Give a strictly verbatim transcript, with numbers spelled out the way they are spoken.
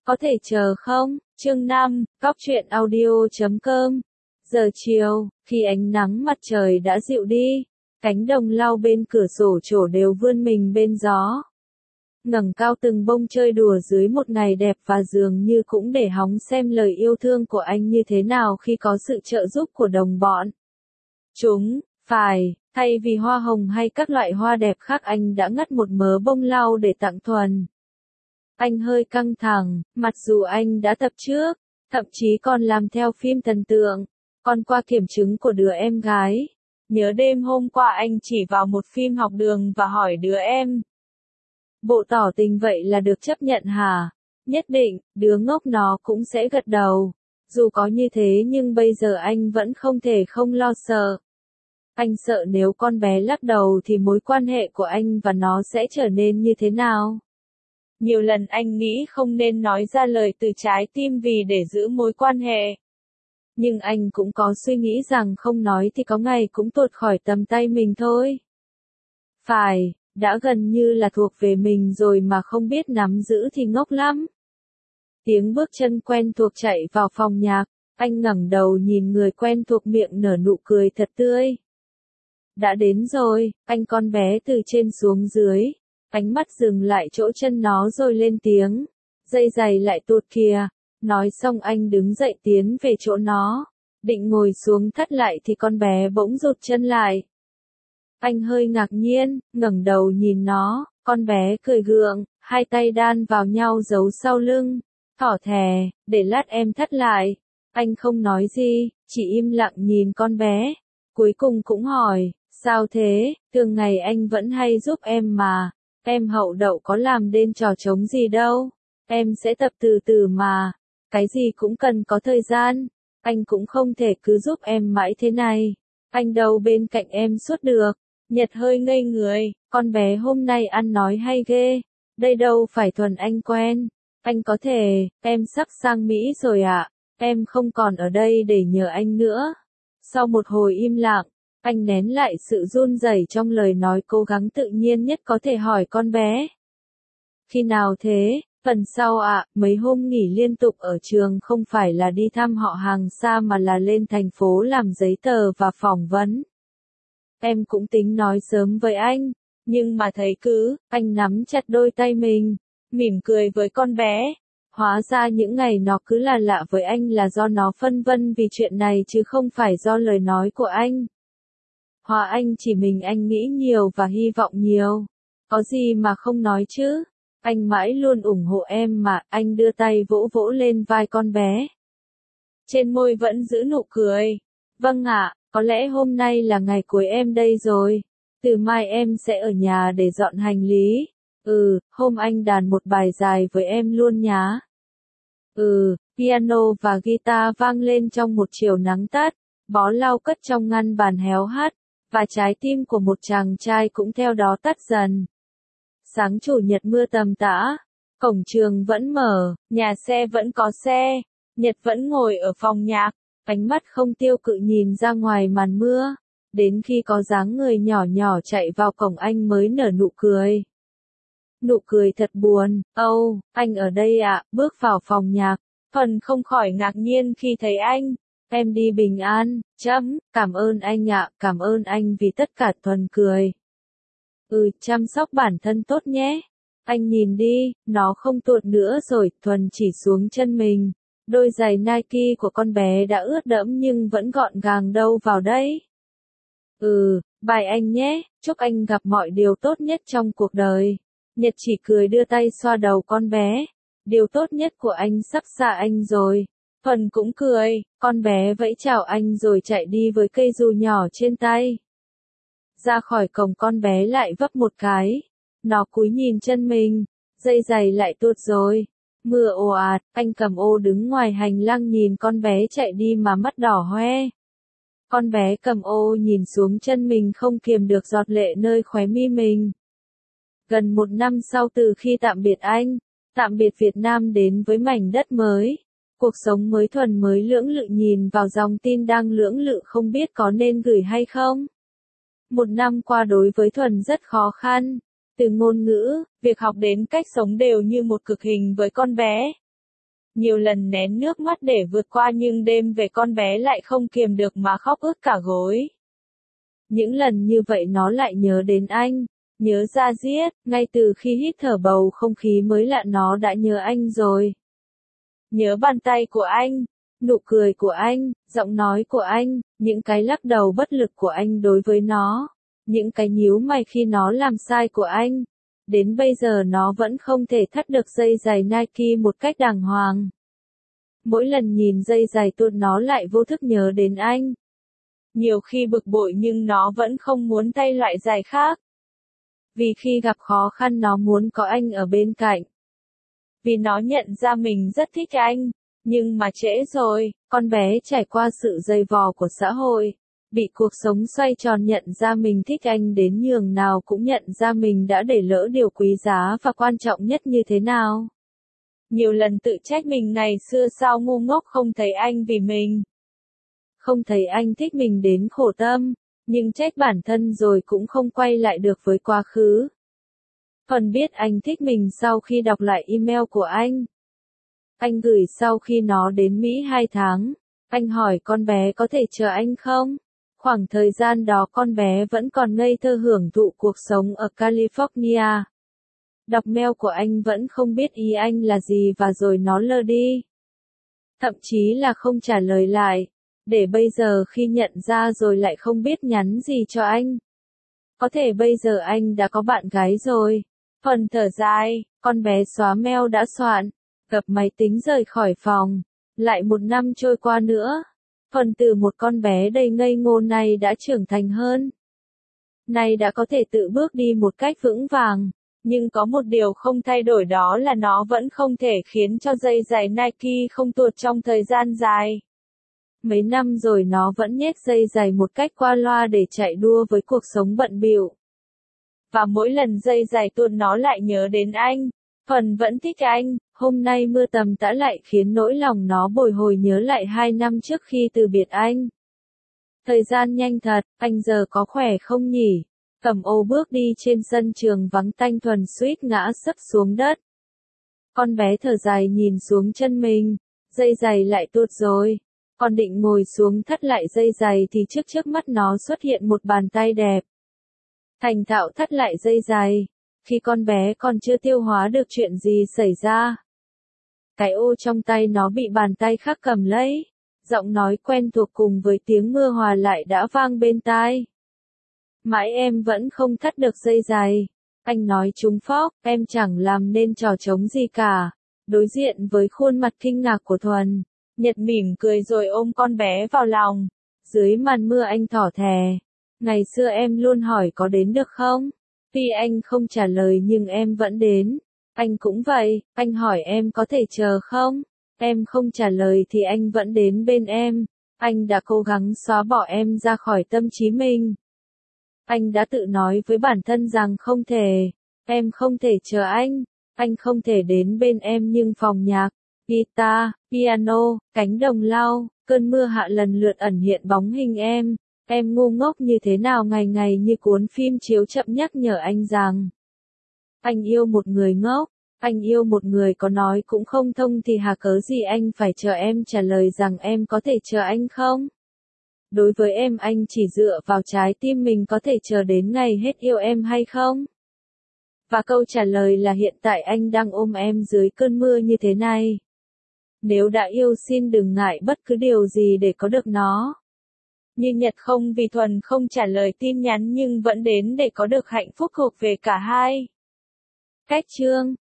Có thể chờ không? Chương năm, Cóc truyện audio chấm com. Giờ chiều, khi ánh nắng mặt trời đã dịu đi, cánh đồng lau bên cửa sổ trổ đều vươn mình bên gió. Ngẩng cao từng bông chơi đùa dưới một ngày đẹp và dường như cũng để hóng xem lời yêu thương của anh như thế nào khi có sự trợ giúp của đồng bọn. Chúng, phải, thay vì hoa hồng hay các loại hoa đẹp khác anh đã ngắt một mớ bông lau để tặng Thuần. Anh hơi căng thẳng, mặc dù anh đã tập trước, thậm chí còn làm theo phim thần tượng, còn qua kiểm chứng của đứa em gái. Nhớ đêm hôm qua anh chỉ vào một phim học đường và hỏi đứa em. Bộ tỏ tình vậy là được chấp nhận hả? Nhất định, đứa ngốc nó cũng sẽ gật đầu. Dù có như thế nhưng bây giờ anh vẫn không thể không lo sợ. Anh sợ nếu con bé lắc đầu thì mối quan hệ của anh và nó sẽ trở nên như thế nào? Nhiều lần anh nghĩ không nên nói ra lời từ trái tim vì để giữ mối quan hệ. Nhưng anh cũng có suy nghĩ rằng không nói thì có ngày cũng tuột khỏi tầm tay mình thôi. Phải, đã gần như là thuộc về mình rồi mà không biết nắm giữ thì ngốc lắm. Tiếng bước chân quen thuộc chạy vào phòng nhạc, anh ngẩng đầu nhìn người quen thuộc miệng nở nụ cười thật tươi. Đã đến rồi, anh con bé từ trên xuống dưới. Ánh mắt dừng lại chỗ chân nó rồi lên tiếng. Dây giày lại tuột kìa. Nói xong anh đứng dậy tiến về chỗ nó. Định ngồi xuống thắt lại thì con bé bỗng rụt chân lại. Anh hơi ngạc nhiên, ngẩng đầu nhìn nó. Con bé cười gượng, hai tay đan vào nhau giấu sau lưng. Thỏ thè, để lát em thắt lại. Anh không nói gì, chỉ im lặng nhìn con bé. Cuối cùng cũng hỏi, sao thế, thường ngày anh vẫn hay giúp em mà. Em hậu đậu có làm nên trò trống gì đâu. Em sẽ tập từ từ mà. Cái gì cũng cần có thời gian. Anh cũng không thể cứ giúp em mãi thế này. Anh đâu bên cạnh em suốt được. Nhật hơi ngây người. Con bé hôm nay ăn nói hay ghê. Đây đâu phải Thuần anh quen. Anh có thể, em sắp sang Mỹ rồi ạ. Em không còn ở đây để nhờ anh nữa. Sau một hồi im lặng, anh nén lại sự run rẩy trong lời nói, cố gắng tự nhiên nhất có thể hỏi con bé. Khi nào thế? Phần sau ạ, à, mấy hôm nghỉ liên tục ở trường không phải là đi thăm họ hàng xa mà là lên thành phố làm giấy tờ và phỏng vấn. Em cũng tính nói sớm với anh, nhưng mà thấy cứ, anh nắm chặt đôi tay mình, mỉm cười với con bé. Hóa ra những ngày nó cứ là lạ với anh là do nó phân vân vì chuyện này chứ không phải do lời nói của anh. Hóa anh chỉ mình anh nghĩ nhiều và hy vọng nhiều. Có gì mà không nói chứ. Anh mãi luôn ủng hộ em mà. Anh đưa tay vỗ vỗ lên vai con bé. Trên môi vẫn giữ nụ cười. Vâng ạ, có lẽ hôm nay là ngày cuối em đây rồi. Từ mai em sẽ ở nhà để dọn hành lý. Ừ, hôm anh đàn một bài dài với em luôn nhá. Ừ, piano và guitar vang lên trong một chiều nắng tắt. Bó lau cất trong ngăn bàn héo hắt. Và trái tim của một chàng trai cũng theo đó tắt dần. Sáng chủ nhật mưa tầm tã, cổng trường vẫn mở, nhà xe vẫn có xe, Nhật vẫn ngồi ở phòng nhạc, ánh mắt không tiêu cự nhìn ra ngoài màn mưa, đến khi có dáng người nhỏ nhỏ chạy vào cổng anh mới nở nụ cười. Nụ cười thật buồn. Âu, oh, anh ở đây ạ. Bước vào phòng nhạc, Thuần không khỏi ngạc nhiên khi thấy anh. Em đi bình an, chấm, cảm ơn anh ạ, cảm ơn anh vì tất cả. Thuần cười. Ừ, chăm sóc bản thân tốt nhé. Anh nhìn đi, nó không tuột nữa rồi. Thuần chỉ xuống chân mình. Đôi giày Nike của con bé đã ướt đẫm nhưng vẫn gọn gàng đâu vào đấy. Ừ, bye anh nhé, chúc anh gặp mọi điều tốt nhất trong cuộc đời. Nhật chỉ cười đưa tay xoa đầu con bé. Điều tốt nhất của anh sắp xa anh rồi. Thuần cũng cười, con bé vẫy chào anh rồi chạy đi với cây dù nhỏ trên tay. Ra khỏi cổng con bé lại vấp một cái. Nó cúi nhìn chân mình, dây giày lại tuột rồi. Mưa ồ ạt, anh cầm ô đứng ngoài hành lang nhìn con bé chạy đi mà mắt đỏ hoe. Con bé cầm ô nhìn xuống chân mình không kiềm được giọt lệ nơi khóe mi mình. Gần một năm sau từ khi tạm biệt anh, tạm biệt Việt Nam đến với mảnh đất mới. Cuộc sống mới. Thuần mới lưỡng lự nhìn vào dòng tin đang lưỡng lự không biết có nên gửi hay không. Một năm qua đối với Thuần rất khó khăn. Từ ngôn ngữ, việc học đến cách sống đều như một cực hình với con bé. Nhiều lần nén nước mắt để vượt qua nhưng đêm về con bé lại không kiềm được mà khóc ướt cả gối. Những lần như vậy nó lại nhớ đến anh, nhớ da diết, ngay từ khi hít thở bầu không khí mới lạ nó đã nhớ anh rồi. Nhớ bàn tay của anh, nụ cười của anh, giọng nói của anh, những cái lắc đầu bất lực của anh đối với nó, những cái nhíu mày khi nó làm sai của anh. Đến bây giờ nó vẫn không thể thắt được dây giày Nike một cách đàng hoàng. Mỗi lần nhìn dây giày tuột nó lại vô thức nhớ đến anh. Nhiều khi bực bội nhưng nó vẫn không muốn thay loại giày khác. Vì khi gặp khó khăn nó muốn có anh ở bên cạnh. Vì nó nhận ra mình rất thích anh, nhưng mà trễ rồi, con bé trải qua sự dày vò của xã hội, bị cuộc sống xoay tròn nhận ra mình thích anh đến nhường nào cũng nhận ra mình đã để lỡ điều quý giá và quan trọng nhất như thế nào. Nhiều lần tự trách mình ngày xưa sao ngu ngốc không thấy anh vì mình. Không thấy anh thích mình đến khổ tâm, nhưng trách bản thân rồi cũng không quay lại được với quá khứ. Phần biết anh thích mình sau khi đọc lại email của anh. Anh gửi sau khi nó đến Mỹ hai tháng. Anh hỏi con bé có thể chờ anh không? Khoảng thời gian đó con bé vẫn còn ngây thơ hưởng thụ cuộc sống ở California. Đọc mail của anh vẫn không biết ý anh là gì và rồi nó lơ đi. Thậm chí là không trả lời lại. Để bây giờ khi nhận ra rồi lại không biết nhắn gì cho anh. Có thể bây giờ anh đã có bạn gái rồi. Phần thở dài, con bé xóa mail đã soạn, gập máy tính rời khỏi phòng. Lại một năm trôi qua nữa. Phần từ một con bé đầy ngây ngô này đã trưởng thành hơn. Nay đã có thể tự bước đi một cách vững vàng. Nhưng có một điều không thay đổi đó là nó vẫn không thể khiến cho dây giày Nike không tuột trong thời gian dài. Mấy năm rồi nó vẫn nhét dây giày một cách qua loa để chạy đua với cuộc sống bận bịu. Và mỗi lần dây giày tuột nó lại nhớ đến anh. Phần vẫn thích anh, hôm nay mưa tầm tã lại khiến nỗi lòng nó bồi hồi nhớ lại hai năm trước khi từ biệt anh. Thời gian nhanh thật, anh giờ có khỏe không nhỉ? Cầm ô bước đi trên sân trường vắng tanh thuần suýt ngã sấp xuống đất. Con bé thở dài nhìn xuống chân mình, dây giày lại tuột rồi. Con định ngồi xuống thắt lại dây giày thì trước trước mắt nó xuất hiện một bàn tay đẹp. Thành thạo thắt lại dây giày. Khi con bé còn chưa tiêu hóa được chuyện gì xảy ra. Cái ô trong tay nó bị bàn tay khác cầm lấy. Giọng nói quen thuộc cùng với tiếng mưa hòa lại đã vang bên tai. Mãi em vẫn không thắt được dây giày. Anh nói trúng phóc, em chẳng làm nên trò trống gì cả. Đối diện với khuôn mặt kinh ngạc của Thuần, Nhật mỉm cười rồi ôm con bé vào lòng. Dưới màn mưa anh thỏ thè. Ngày xưa em luôn hỏi có đến được không? Tuy anh không trả lời nhưng em vẫn đến. Anh cũng vậy, anh hỏi em có thể chờ không? Em không trả lời thì anh vẫn đến bên em. Anh đã cố gắng xóa bỏ em ra khỏi tâm trí mình. Anh đã tự nói với bản thân rằng không thể. Em không thể chờ anh. Anh không thể đến bên em nhưng phòng nhạc, guitar, piano, cánh đồng lau, cơn mưa hạ lần lượt ẩn hiện bóng hình em. Em ngu ngốc như thế nào ngày ngày như cuốn phim chiếu chậm nhắc nhở anh rằng anh yêu một người ngốc, anh yêu một người có nói cũng không thông thì hà cớ gì anh phải chờ em trả lời rằng em có thể chờ anh không? Đối với em anh chỉ dựa vào trái tim mình có thể chờ đến ngày hết yêu em hay không? Và câu trả lời là hiện tại anh đang ôm em dưới cơn mưa như thế này. Nếu đã yêu xin đừng ngại bất cứ điều gì để có được nó. Như Nhật không vì Thuần không trả lời tin nhắn nhưng vẫn đến để có được hạnh phúc thuộc về cả hai. Cách chương